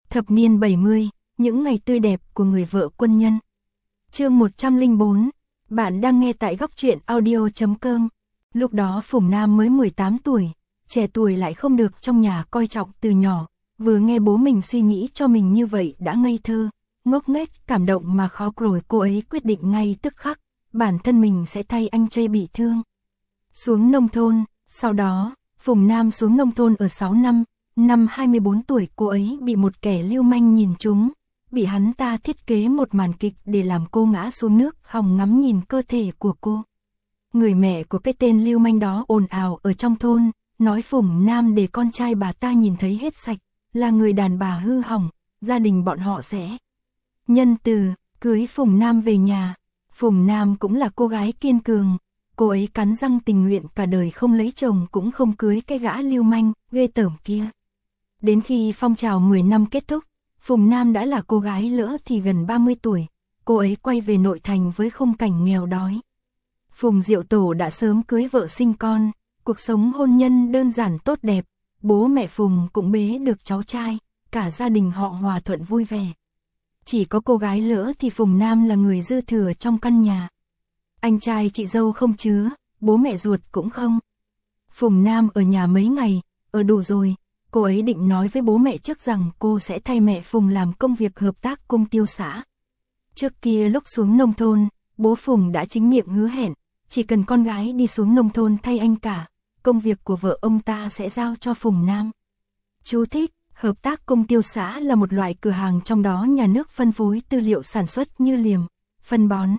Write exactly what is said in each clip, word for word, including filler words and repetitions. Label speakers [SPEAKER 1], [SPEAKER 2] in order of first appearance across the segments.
[SPEAKER 1] Thập niên bảy mươi, những ngày tươi đẹp của người vợ quân nhân. Chương một trăm lẻ bốn, bạn đang nghe tại góc truyện audio chấm com. Lúc đó Phùng Nam mới mười tám tuổi, trẻ tuổi lại không được trong nhà coi trọng từ nhỏ, vừa nghe bố mình suy nghĩ cho mình như vậy đã ngây thơ, ngốc nghếch, cảm động mà khó rồi cô ấy quyết định ngay tức khắc, bản thân mình sẽ thay anh trai bị thương. Xuống nông thôn, sau đó, Phùng Nam xuống nông thôn ở sáu năm, năm hai mươi bốn tuổi cô ấy bị một kẻ lưu manh nhìn trúng, bị hắn ta thiết kế một màn kịch để làm cô ngã xuống nước hòng ngắm nhìn cơ thể của cô. Người mẹ của cái tên lưu manh đó ồn ào ở trong thôn, nói Phùng Nam để con trai bà ta nhìn thấy hết sạch, là người đàn bà hư hỏng, gia đình bọn họ sẽ nhân từ, cưới Phùng Nam về nhà. Phùng Nam cũng là cô gái kiên cường, cô ấy cắn răng tình nguyện cả đời không lấy chồng cũng không cưới cái gã lưu manh, ghê tởm kia. Đến khi phong trào mười năm kết thúc, Phùng Nam đã là cô gái lỡ thì gần ba mươi tuổi, cô ấy quay về nội thành với khung cảnh nghèo đói. Phùng Diệu Tổ đã sớm cưới vợ sinh con, cuộc sống hôn nhân đơn giản tốt đẹp, bố mẹ Phùng cũng bế được cháu trai, cả gia đình họ hòa thuận vui vẻ. Chỉ có cô gái lỡ thì Phùng Nam là người dư thừa trong căn nhà. Anh trai chị dâu không chứa, bố mẹ ruột cũng không. Phùng Nam ở nhà mấy ngày, ở đủ rồi, cô ấy định nói với bố mẹ trước rằng cô sẽ thay mẹ Phùng làm công việc hợp tác công tiêu xã. Trước kia lúc xuống nông thôn, bố Phùng đã chính miệng hứa hẹn, chỉ cần con gái đi xuống nông thôn thay anh cả, công việc của vợ ông ta sẽ giao cho Phùng Nam. Chú thích, hợp tác công tiêu xã là một loại cửa hàng trong đó nhà nước phân phối tư liệu sản xuất như liềm, phân bón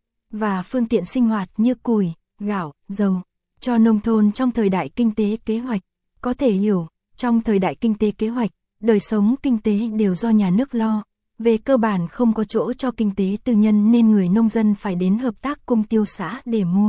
[SPEAKER 1] và phương tiện sinh hoạt như củi, gạo, dầu, cho nông thôn trong thời đại kinh tế kế hoạch. Có thể hiểu, trong thời đại kinh tế kế hoạch, đời sống kinh tế đều do nhà nước lo, về cơ bản không có chỗ cho kinh tế tư nhân nên người nông dân phải đến hợp tác công tiêu xã để mua.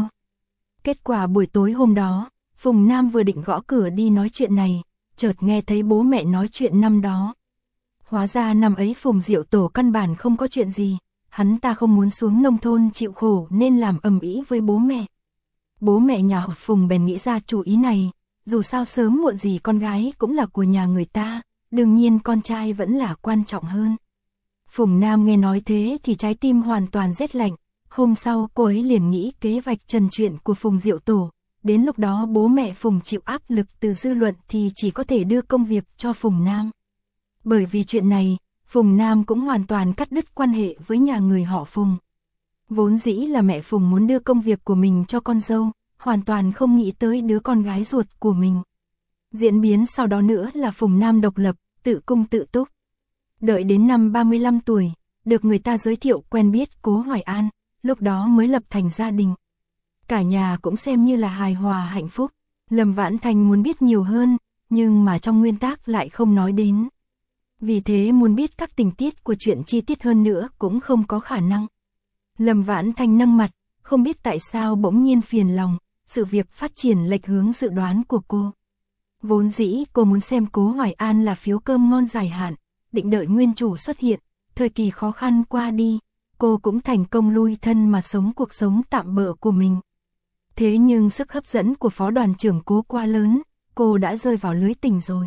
[SPEAKER 1] Kết quả buổi tối hôm đó, Phùng Nam vừa định gõ cửa đi nói chuyện này, chợt nghe thấy bố mẹ nói chuyện năm đó. Hóa ra năm ấy Phùng Diệu Tổ căn bản không có chuyện gì, hắn ta không muốn xuống nông thôn chịu khổ nên làm ầm ĩ với bố mẹ. Bố mẹ nhà họ Phùng bèn nghĩ ra chủ ý này, dù sao sớm muộn gì con gái cũng là của nhà người ta, đương nhiên con trai vẫn là quan trọng hơn. Phùng Nam nghe nói thế thì trái tim hoàn toàn rét lạnh, hôm sau cô ấy liền nghĩ kế vạch trần chuyện của Phùng Diệu Tổ, đến lúc đó bố mẹ Phùng chịu áp lực từ dư luận thì chỉ có thể đưa công việc cho Phùng Nam. Bởi vì chuyện này, Phùng Nam cũng hoàn toàn cắt đứt quan hệ với nhà người họ Phùng. Vốn dĩ là mẹ Phùng muốn đưa công việc của mình cho con dâu, hoàn toàn không nghĩ tới đứa con gái ruột của mình. Diễn biến sau đó nữa là Phùng Nam độc lập, tự cung tự túc. Đợi đến năm ba mươi lăm tuổi, được người ta giới thiệu quen biết Cố Hoài An, lúc đó mới lập thành gia đình. Cả nhà cũng xem như là hài hòa hạnh phúc. Lâm Vãn Thành muốn biết nhiều hơn, nhưng mà trong nguyên tắc lại không nói đến. Vì thế muốn biết các tình tiết của chuyện chi tiết hơn nữa cũng không có khả năng. Lâm Vãn Thành nâng mặt, không biết tại sao bỗng nhiên phiền lòng, sự việc phát triển lệch hướng dự đoán của cô. Vốn dĩ cô muốn xem Cố Hoài An là phiếu cơm ngon dài hạn, định đợi nguyên chủ xuất hiện, thời kỳ khó khăn qua đi, cô cũng thành công lui thân mà sống cuộc sống tạm bợ của mình. Thế nhưng sức hấp dẫn của phó đoàn trưởng Cố quá lớn, cô đã rơi vào lưới tình rồi.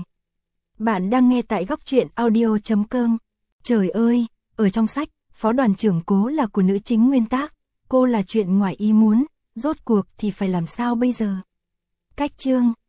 [SPEAKER 1] Bạn đang nghe tại góc truyện audio chấm com. Trời ơi, ở trong sách, phó đoàn trưởng Cố là của nữ chính nguyên tác, cô là chuyện ngoài ý muốn, rốt cuộc thì phải làm sao bây giờ? Cách chương